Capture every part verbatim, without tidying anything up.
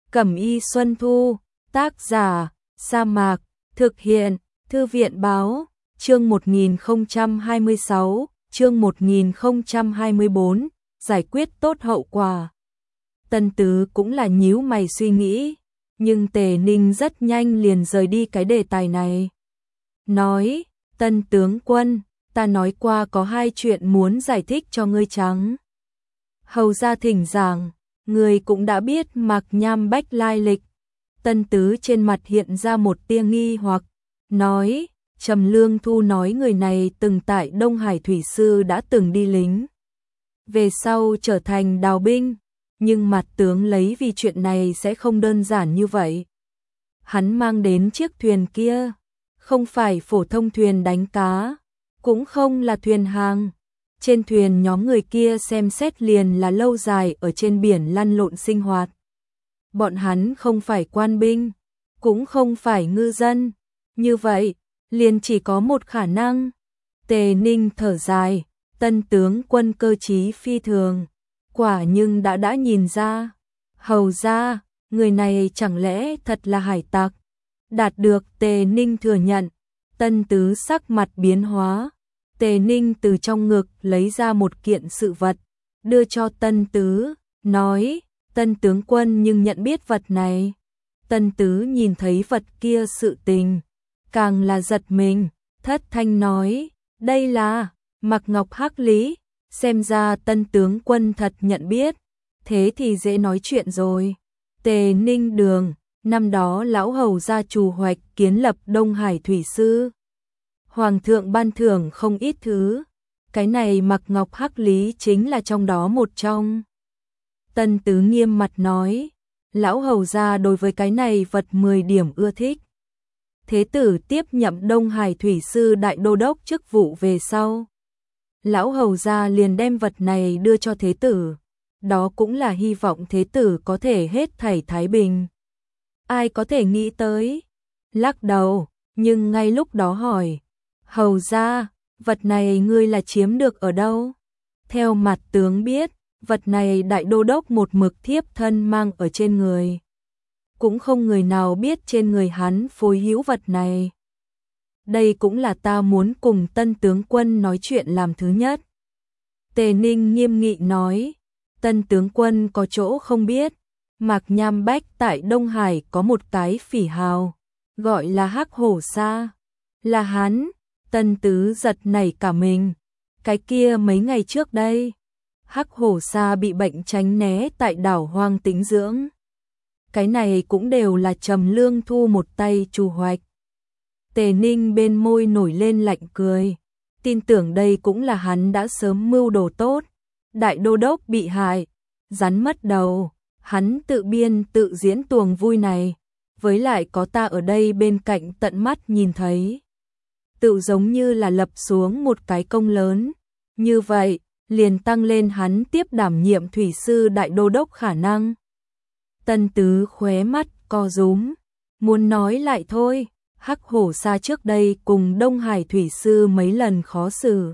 Cẩm y Xuân Thu, tác giả, Sa Mạc, thực hiện, Thư viện báo, chương một nghìn không trăm hai mươi sáu, chương một nghìn không trăm hai mươi bốn, giải quyết tốt hậu quả. Tân Tứ cũng là nhíu mày suy nghĩ, nhưng Tề Ninh rất nhanh liền rời đi cái đề tài này. Nói, Tân tướng quân, ta nói qua có hai chuyện muốn giải thích cho ngươi trắng. Hầu ra thỉnh giảng, ngươi cũng đã biết Mạc Nham Bách lai lịch. Tân Tứ trên mặt hiện ra một tia nghi hoặc, nói, Trầm Lương Thu nói người này từng tại Đông Hải Thủy Sư đã từng đi lính. Về sau trở thành đào binh, nhưng mặt tướng lấy vì chuyện này sẽ không đơn giản như vậy. Hắn mang đến chiếc thuyền kia, không phải phổ thông thuyền đánh cá, cũng không là thuyền hàng. Trên thuyền nhóm người kia xem xét liền là lâu dài ở trên biển lăn lộn sinh hoạt. Bọn hắn không phải quan binh, cũng không phải ngư dân. Như vậy, liền chỉ có một khả năng. Tề Ninh thở dài, Tân tướng quân cơ trí phi thường, quả nhưng đã đã nhìn ra. Hầu ra, người này chẳng lẽ thật là hải tặc? Đạt được Tề Ninh thừa nhận, Tân Tứ sắc mặt biến hóa. Tề Ninh từ trong ngực lấy ra một kiện sự vật, đưa cho Tân Tứ, nói, Tân tướng quân nhưng nhận biết vật này. Tân Tứ nhìn thấy vật kia sự tình, càng là giật mình, thất thanh nói, đây là Mạc Ngọc Hắc Lý, xem ra Tân tướng quân thật nhận biết, thế thì dễ nói chuyện rồi. Tề Ninh đường, năm đó lão hầu gia chủ hoạch kiến lập Đông Hải Thủy Sư. Hoàng thượng ban thưởng không ít thứ, cái này Mạc Ngọc Hắc Lý chính là trong đó một trong. Tân Tứ nghiêm mặt nói, lão hầu gia đối với cái này vật mười điểm ưa thích. Thế tử tiếp nhậm Đông Hải Thủy Sư đại đô đốc chức vụ về sau, lão hầu gia liền đem vật này đưa cho thế tử, đó cũng là hy vọng thế tử có thể hết thảy thái bình. Ai có thể nghĩ tới? Lắc đầu, nhưng ngay lúc đó hỏi, hầu gia, vật này ngươi là chiếm được ở đâu? Theo mặt tướng biết, vật này đại đô đốc một mực thiếp thân mang ở trên người. Cũng không người nào biết trên người hắn phối hữu vật này. Đây cũng là ta muốn cùng Tân tướng quân nói chuyện làm thứ nhất. Tề Ninh nghiêm nghị nói, Tân tướng quân có chỗ không biết, Mạc Nham Bách tại Đông Hải có một cái phỉ hào, gọi là Hắc Hổ Sa. Là hắn. Tân Tứ giật nảy cả mình. Cái kia mấy ngày trước đây, Hắc Hổ Sa bị bệnh tránh né tại đảo hoang tĩnh dưỡng. Cái này cũng đều là Trầm Lương Thu một tay chủ hoạch. Tề Ninh bên môi nổi lên lạnh cười, tin tưởng đây cũng là hắn đã sớm mưu đồ tốt. Đại đô đốc bị hại, rắn mất đầu, hắn tự biên tự diễn tuồng vui này, với lại có ta ở đây bên cạnh tận mắt nhìn thấy. Tự giống như là lập xuống một cái công lớn, như vậy, liền tăng lên hắn tiếp đảm nhiệm thủy sư đại đô đốc khả năng. Tân Tứ khóe mắt co rúm, muốn nói lại thôi, Hắc Hổ Sa trước đây cùng Đông Hải Thủy Sư mấy lần khó xử.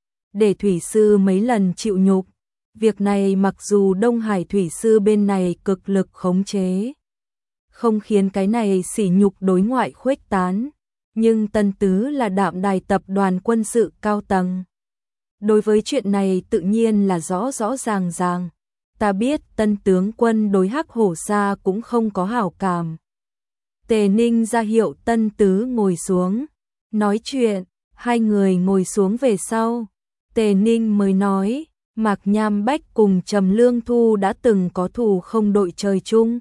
Để Thủy Sư mấy lần chịu nhục, việc này mặc dù Đông Hải Thủy Sư bên này cực lực khống chế, không khiến cái này sỉ nhục đối ngoại khuếch tán, nhưng Tân Tứ là Đạm Đài tập đoàn quân sự cao tầng. Đối với chuyện này tự nhiên là rõ rõ ràng ràng. Ta biết Tân tướng quân đối Hắc Hổ Sa cũng không có hảo cảm. Tề Ninh ra hiệu Tân Tứ ngồi xuống, nói chuyện, hai người ngồi xuống về sau. Tề Ninh mới nói, Mạc Nham Bách cùng Trầm Lương Thu đã từng có thù không đội trời chung.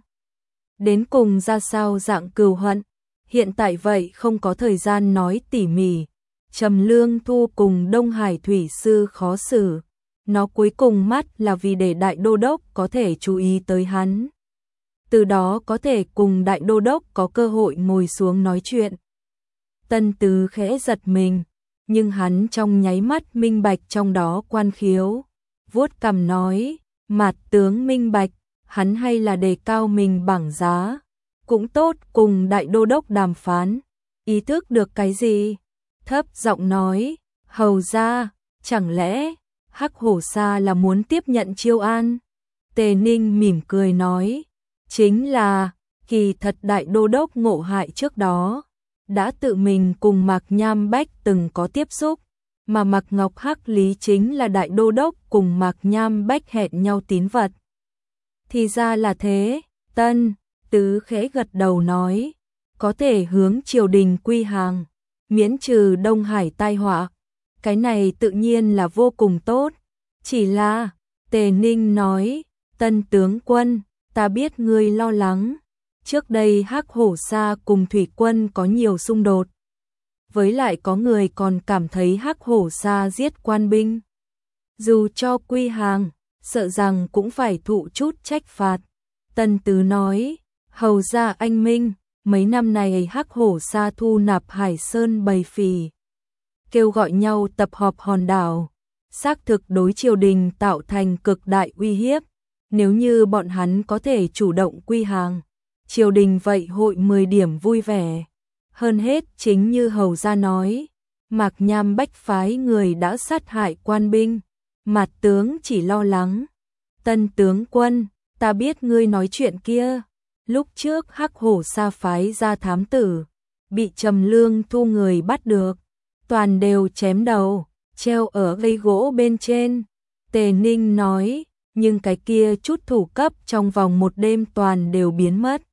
Đến cùng ra sao dạng cừu hận, hiện tại vậy không có thời gian nói tỉ mỉ. Trầm Lương Thu cùng Đông Hải Thủy Sư khó xử, nó cuối cùng mắt là vì để đại đô đốc có thể chú ý tới hắn. Từ đó có thể cùng đại đô đốc có cơ hội ngồi xuống nói chuyện. Tân Tứ khẽ giật mình, nhưng hắn trong nháy mắt minh bạch trong đó quan khiếu, vuốt cằm nói, mặt tướng minh bạch, hắn hay là đề cao mình bảng giá, cũng tốt cùng đại đô đốc đàm phán, ý thức được cái gì? Thấp giọng nói, hầu ra, chẳng lẽ Hắc Hổ Sa là muốn tiếp nhận chiêu an? Tề Ninh mỉm cười nói, chính là, kỳ thật đại đô đốc Ngộ Hại trước đó, đã tự mình cùng Mạc Nham Bách từng có tiếp xúc, mà Mạc Ngọc Hắc Lý chính là đại đô đốc cùng Mạc Nham Bách hẹn nhau tín vật. Thì ra là thế, Tân Tứ khẽ gật đầu nói, có thể hướng triều đình quy hàng, miễn trừ Đông Hải tai họa, cái này tự nhiên là vô cùng tốt, chỉ là, Tề Ninh nói, Tân tướng quân, ta biết ngươi lo lắng, trước đây Hắc Hổ Sa cùng thủy quân có nhiều xung đột, với lại có người còn cảm thấy Hắc Hổ Sa giết quan binh, dù cho quy hàng, sợ rằng cũng phải thụ chút trách phạt. Tân Tứ nói, hầu ra anh minh, mấy năm này Hắc Hổ Sa thu nạp Hải Sơn bầy phì, kêu gọi nhau tập họp hòn đảo, xác thực đối triều đình tạo thành cực đại uy hiếp, nếu như bọn hắn có thể chủ động quy hàng, triều đình vậy hội mười điểm vui vẻ. Hơn hết chính như hầu gia nói, Mạc Nham Bách phái người đã sát hại quan binh, Mạt tướng chỉ lo lắng. Tân tướng quân, ta biết ngươi nói chuyện kia, lúc trước Hắc Hổ Sa phái ra thám tử, bị Trầm Lương Thu người bắt được, toàn đều chém đầu, treo ở cây gỗ bên trên. Tề Ninh nói, nhưng cái kia chút thủ cấp trong vòng một đêm toàn đều biến mất.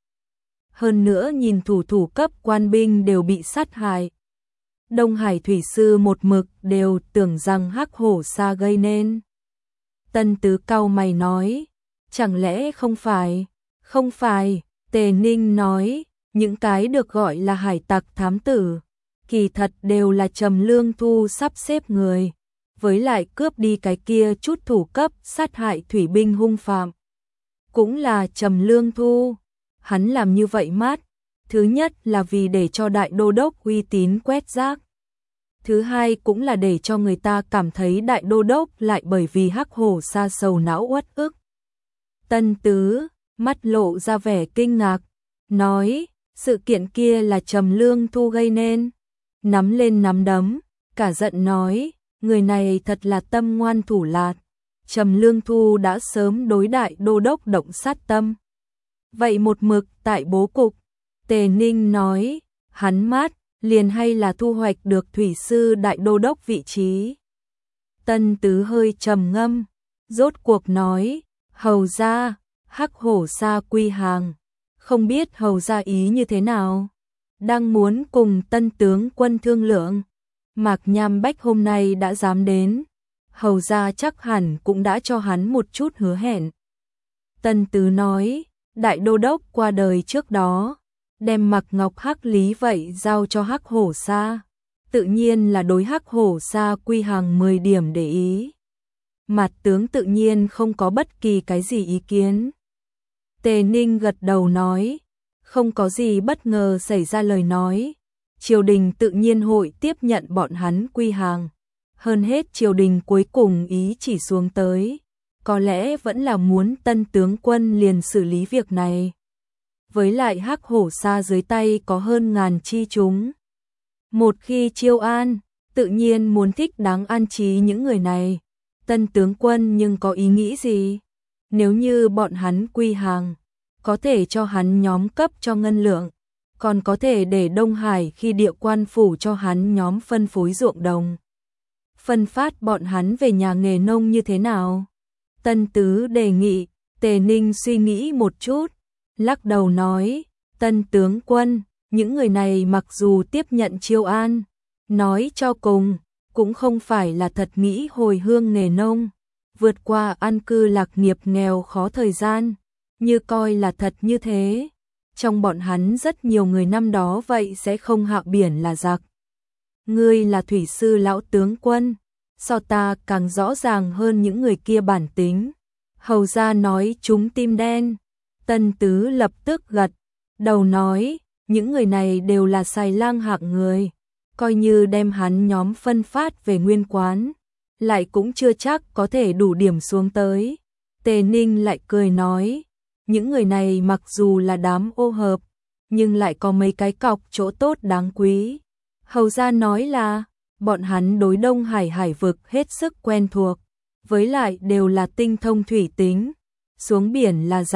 Hơn nữa nhìn thủ thủ cấp quan binh đều bị sát hại. Đông Hải thủy sư một mực đều tưởng rằng Hắc Hổ Sa gây nên. Tân Tứ cau mày nói, chẳng lẽ không phải, không phải, Tề Ninh nói, những cái được gọi là hải tặc thám tử, kỳ thật đều là Trầm Lương Thu sắp xếp người, với lại cướp đi cái kia chút thủ cấp sát hại thủy binh hung phạm. Cũng là Trầm Lương Thu, hắn làm như vậy mát, thứ nhất là vì để cho đại đô đốc uy tín quét rác. Thứ hai cũng là để cho người ta cảm thấy đại đô đốc lại bởi vì Hắc Hổ Sa sầu não uất ức. Tân Tứ, mắt lộ ra vẻ kinh ngạc, nói, sự kiện kia là Trầm Lương Thu gây nên. Nắm lên nắm đấm, cả giận nói, người này thật là tâm ngoan thủ lạt. Trầm Lương Thu đã sớm đối đại đô đốc động sát tâm. Vậy một mực tại bố cục, Tề Ninh nói, hắn mát, liền hay là thu hoạch được thủy sư đại đô đốc vị trí. Tân Tứ hơi trầm ngâm, rốt cuộc nói, hầu gia, Hắc Hổ Sa quy hàng, không biết hầu gia ý như thế nào. Đang muốn cùng Tân tướng quân thương lượng, Mạc Nham Bách hôm nay đã dám đến, hầu gia chắc hẳn cũng đã cho hắn một chút hứa hẹn. Tân Tứ nói, đại đô đốc qua đời trước đó, đem Mạc Ngọc Hắc Lý vậy giao cho Hắc Hổ Sa, tự nhiên là đối Hắc Hổ Sa quy hàng mười điểm để ý. Mạt tướng tự nhiên không có bất kỳ cái gì ý kiến. Tề Ninh gật đầu nói, không có gì bất ngờ xảy ra lời nói, triều đình tự nhiên hội tiếp nhận bọn hắn quy hàng. Hơn hết triều đình cuối cùng ý chỉ xuống tới, có lẽ vẫn là muốn Tân tướng quân liền xử lý việc này. Với lại Hắc Hổ Sa dưới tay có hơn ngàn chi chúng. Một khi chiêu an, tự nhiên muốn thích đáng an trí những người này. Tân tướng quân nhưng có ý nghĩ gì? Nếu như bọn hắn quy hàng, có thể cho hắn nhóm cấp cho ngân lượng, còn có thể để Đông Hải khi địa quan phủ cho hắn nhóm phân phối ruộng đồng. Phân phát bọn hắn về nhà nghề nông như thế nào? Tân Tứ đề nghị. Tề Ninh suy nghĩ một chút, lắc đầu nói, Tân tướng quân, những người này mặc dù tiếp nhận chiêu an, nói cho cùng, cũng không phải là thật nghĩ hồi hương nghề nông, vượt qua an cư lạc nghiệp nghèo khó thời gian, như coi là thật như thế. Trong bọn hắn rất nhiều người năm đó vậy sẽ không hạ biển là giặc. Ngươi là thủy sư lão tướng quân, so ta càng rõ ràng hơn những người kia bản tính. Hầu gia nói chúng tim đen. Tân Tứ lập tức gật đầu nói, những người này đều là xài lang hạng người, coi như đem hắn nhóm phân phát về nguyên quán, lại cũng chưa chắc có thể đủ điểm xuống tới. Tề Ninh lại cười nói, những người này mặc dù là đám ô hợp, nhưng lại có mấy cái cọc chỗ tốt đáng quý. Hầu gia nói là, bọn hắn đối Đông Hải hải vực hết sức quen thuộc, với lại đều là tinh thông thủy tính, xuống biển là giặc,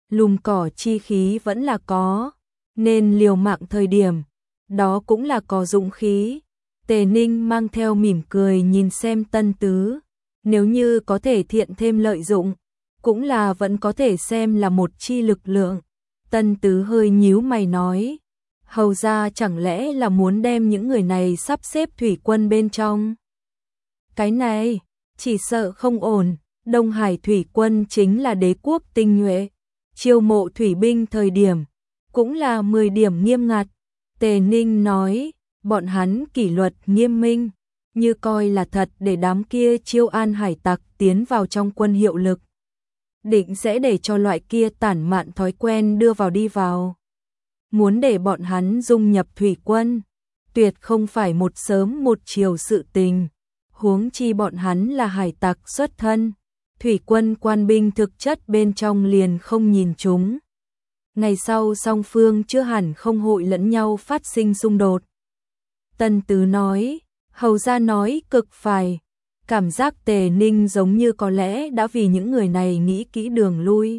lùm cỏ chi khí vẫn là có, nên liều mạng thời điểm, đó cũng là có dũng khí. Tề Ninh mang theo mỉm cười nhìn xem Tân Tứ, nếu như có thể thiện thêm lợi dụng, cũng là vẫn có thể xem là một chi lực lượng. Tân Tứ hơi nhíu mày nói, hầu ra chẳng lẽ là muốn đem những người này sắp xếp thủy quân bên trong? Cái này, chỉ sợ không ổn, Đông Hải thủy quân chính là đế quốc tinh nhuệ, chiêu mộ thủy binh thời điểm, cũng là mười điểm nghiêm ngặt. Tề Ninh nói, bọn hắn kỷ luật nghiêm minh, như coi là thật để đám kia chiêu an hải tặc tiến vào trong quân hiệu lực. Định sẽ để cho loại kia tản mạn thói quen đưa vào đi vào. Muốn để bọn hắn dung nhập thủy quân, tuyệt không phải một sớm một chiều sự tình. Huống chi bọn hắn là hải tặc xuất thân, thủy quân quan binh thực chất bên trong liền không nhìn chúng. Ngày sau song phương chưa hẳn không hội lẫn nhau phát sinh xung đột. Tân Tứ nói, hầu ra nói cực phải, cảm giác Tề Ninh giống như có lẽ đã vì những người này nghĩ kỹ đường lui.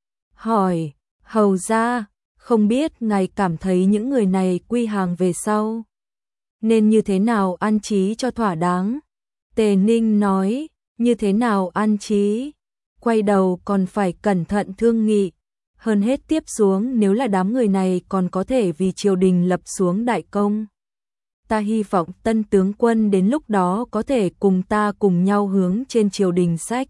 Hỏi, hầu ra, không biết ngài cảm thấy những người này quy hàng về sau, nên như thế nào an trí cho thỏa đáng? Tề Ninh nói, như thế nào an trí? Quay đầu còn phải cẩn thận thương nghị. Hơn hết tiếp xuống nếu là đám người này còn có thể vì triều đình lập xuống đại công. Ta hy vọng Tân tướng quân đến lúc đó có thể cùng ta cùng nhau hướng trên triều đình sách.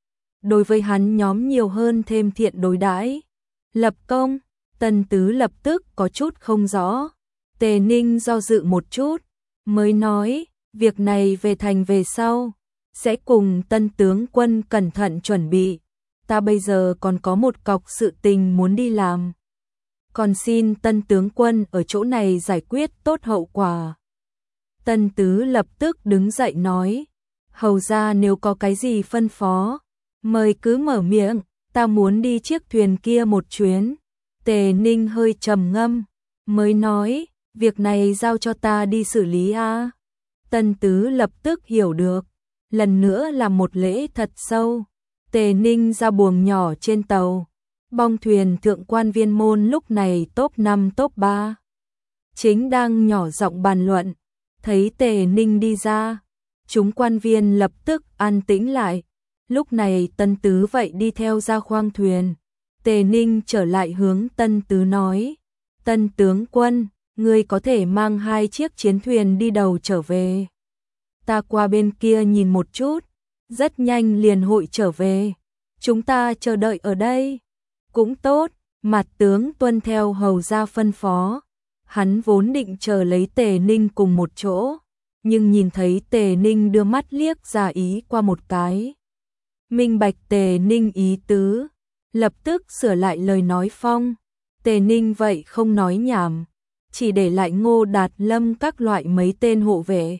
Đối với hắn nhóm nhiều hơn thêm thiện đối đãi. Lập công, Tân Tứ lập tức có chút không rõ. Tề Ninh do dự một chút, mới nói, việc này về thành về sau, sẽ cùng Tân tướng quân cẩn thận chuẩn bị. Ta bây giờ còn có một cọc sự tình muốn đi làm. Còn xin Tân tướng quân ở chỗ này giải quyết tốt hậu quả. Tân Tứ lập tức đứng dậy nói, hầu ra nếu có cái gì phân phó, mời cứ mở miệng, ta muốn đi chiếc thuyền kia một chuyến. Tề Ninh hơi trầm ngâm, mới nói, việc này giao cho ta đi xử lý a. Tân Tứ lập tức hiểu được, lần nữa làm một lễ thật sâu. Tề Ninh ra buồng nhỏ trên tàu, bong thuyền thượng quan viên môn lúc này top năm top ba. Chính đang nhỏ giọng bàn luận, thấy Tề Ninh đi ra, chúng quan viên lập tức an tĩnh lại. Lúc này Tân Tứ vậy đi theo ra khoang thuyền. Tề Ninh trở lại hướng Tân Tứ nói, Tân tướng quân, ngươi có thể mang hai chiếc chiến thuyền đi đầu trở về. Ta qua bên kia nhìn một chút, rất nhanh liền hội trở về. Chúng ta chờ đợi ở đây. Cũng tốt, mặt tướng tuân theo hầu ra phân phó. Hắn vốn định chờ lấy Tề Ninh cùng một chỗ, nhưng nhìn thấy Tề Ninh đưa mắt liếc ra ý qua một cái. Minh bạch Tề Ninh ý tứ, lập tức sửa lại lời nói phong. Tề Ninh vậy không nói nhảm, chỉ để lại Ngô Đạt Lâm các loại mấy tên hộ vệ.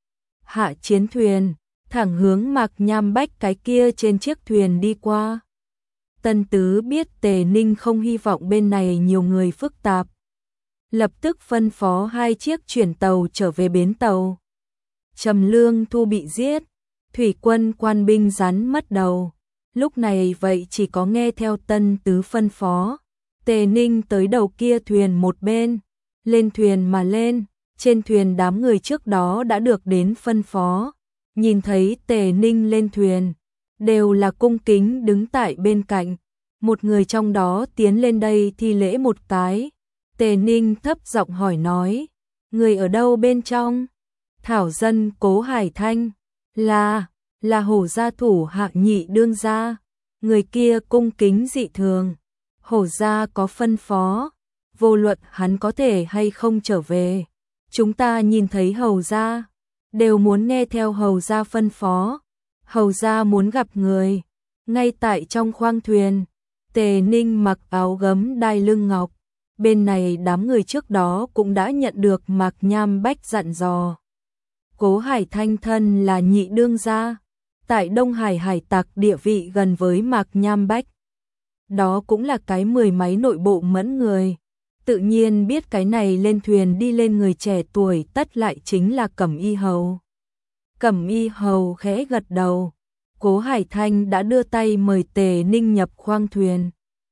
Hạ chiến thuyền, thẳng hướng Mạc Nham Bách cái kia trên chiếc thuyền đi qua. Tân Tứ biết Tề Ninh không hy vọng bên này nhiều người phức tạp, lập tức phân phó hai chiếc chuyển tàu trở về bến tàu. Trầm Lương Thu bị giết, thủy quân quan binh rắn mất đầu. Lúc này vậy chỉ có nghe theo Tân Tứ phân phó. Tề Ninh tới đầu kia thuyền một bên, lên thuyền mà lên. Trên thuyền đám người trước đó đã được đến phân phó, nhìn thấy Tề Ninh lên thuyền, đều là cung kính đứng tại bên cạnh. Một người trong đó tiến lên đây thi lễ một cái. Tề Ninh thấp giọng hỏi nói, người ở đâu bên trong? Thảo dân Cố Hải Thanh, là, là Hổ gia thủ hạ nhị đương gia. Người kia cung kính dị thường. Hổ gia có phân phó, vô luận hắn có thể hay không trở về, chúng ta nhìn thấy hầu gia, đều muốn nghe theo hầu gia phân phó. Hầu gia muốn gặp người, ngay tại trong khoang thuyền. Tề Ninh mặc áo gấm đai lưng ngọc, bên này đám người trước đó cũng đã nhận được Mạc Nham Bách dặn dò. Cố Hải Thanh thân là nhị đương gia, tại Đông Hải hải tặc địa vị gần với Mạc Nham Bách. Đó cũng là cái mười mấy nội bộ mẫn người. Tự nhiên biết cái này lên thuyền đi lên người trẻ tuổi tất lại chính là Cẩm Y Hầu. Cẩm Y Hầu khẽ gật đầu. Cố Hải Thanh đã đưa tay mời Tề Ninh nhập khoang thuyền.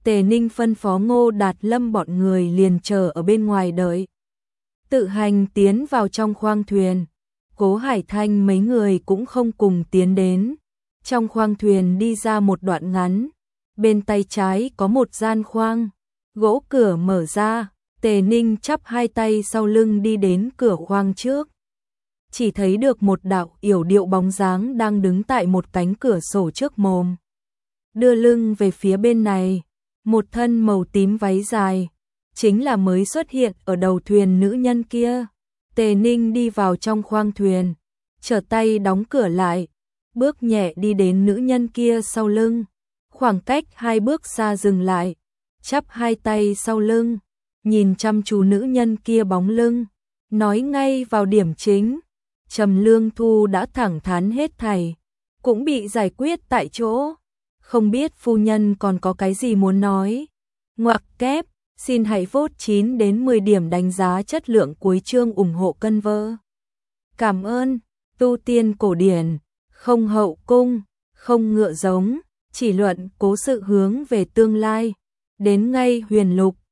Tề Ninh phân phó Ngô Đạt Lâm bọn người liền chờ ở bên ngoài đợi. Tự hành tiến vào trong khoang thuyền, Cố Hải Thanh mấy người cũng không cùng tiến đến. Trong khoang thuyền đi ra một đoạn ngắn, bên tay trái có một gian khoang, gỗ cửa mở ra, Tề Ninh chắp hai tay sau lưng đi đến cửa khoang trước. Chỉ thấy được một đạo yểu điệu bóng dáng đang đứng tại một cánh cửa sổ trước mồm. Đưa lưng về phía bên này, một thân màu tím váy dài, chính là mới xuất hiện ở đầu thuyền nữ nhân kia. Tề Ninh đi vào trong khoang thuyền, trở tay đóng cửa lại, bước nhẹ đi đến nữ nhân kia sau lưng, khoảng cách hai bước xa dừng lại, chắp hai tay sau lưng, nhìn chăm chú nữ nhân kia bóng lưng, nói ngay vào điểm chính. Trầm Lương Thu đã thẳng thắn hết thảy, cũng bị giải quyết tại chỗ, không biết phu nhân còn có cái gì muốn nói. Ngoặc kép, xin hãy vote chín đến mười điểm đánh giá chất lượng cuối chương ủng hộ cân vơ. Cảm ơn, tu tiên cổ điển, không hậu cung, không ngựa giống, chỉ luận cố sự hướng về tương lai, đến ngay huyền lục.